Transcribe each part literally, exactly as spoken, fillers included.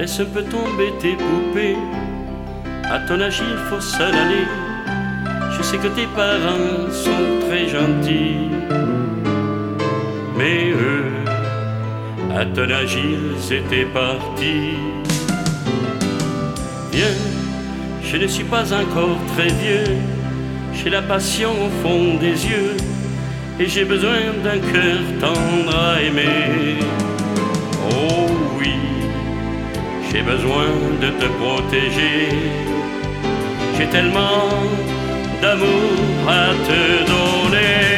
laisse un peu tomber tes poupées. À ton âge il faut s'en aller. Je sais que tes parents sont très gentils, mais eux, à ton âge ils étaient partis. Viens, je ne suis pas encore très vieux, j'ai la passion au fond des yeux, et j'ai besoin d'un cœur tendre à aimer. Oh oui, j'ai besoin de te protéger. J'ai tellement d'amour à te donner.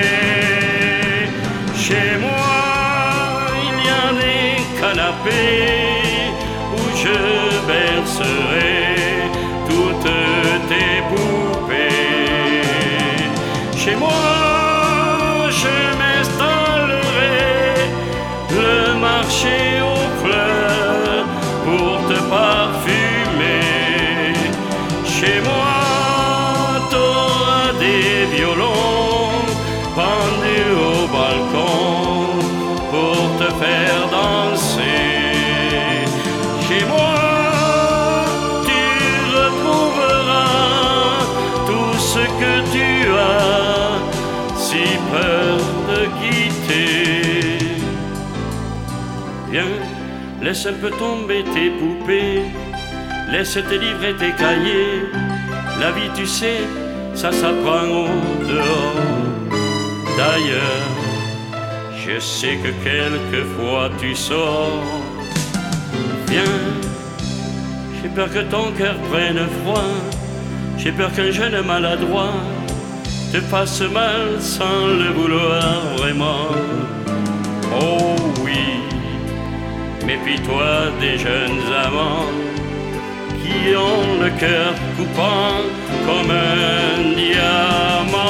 Chez moi, il y a des canapés où je bercerai toutes tes poupées. Chez moi, je m'installerai le marché aux fleurs pour te parfumer. Chez moi, t'auras des violons pendus au balcon pour te faire danser. Chez moi, tu retrouveras tout ce que tu as si peur de quitter. Viens, laisse un peu tomber tes poupées, laisse te livrer tes cahiers. La vie, tu sais, ça s'apprend au dehors. D'ailleurs, je sais que quelquefois tu sors. Viens, j'ai peur que ton cœur prenne froid. J'ai peur qu'un jeune maladroit te fasse mal sans le vouloir vraiment. Oh oui, méfie-toi des jeunes amants qui ont le cœur coupant comme un diamant.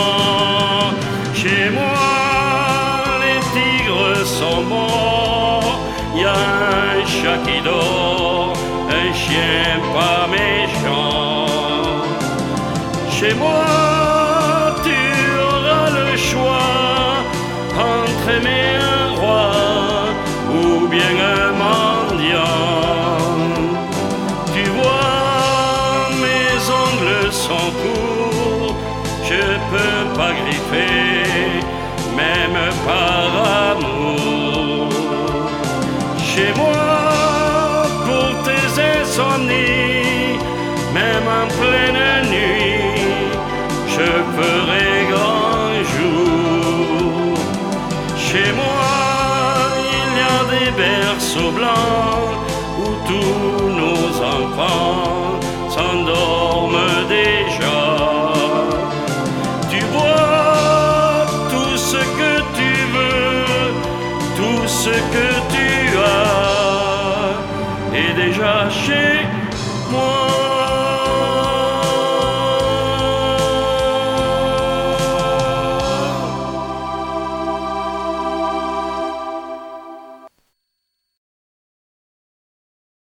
Chez moi, les tigres sont morts, y a un chat qui dort, un chien pas méchant. Chez moi, tu auras le choix entre aimer un roi ou bien un mendiant. Tu vois, mes ongles sont courts, je peux pas griffer, même par amour. Chez moi, pour tes insomnies, même en pleine nuit, je ferai grand jour. Chez moi, il y a des berceaux blancs où tous nos enfants s'endorment déjà. Tu vois, tout ce que tu veux, tout ce que tu as est déjà chez moi.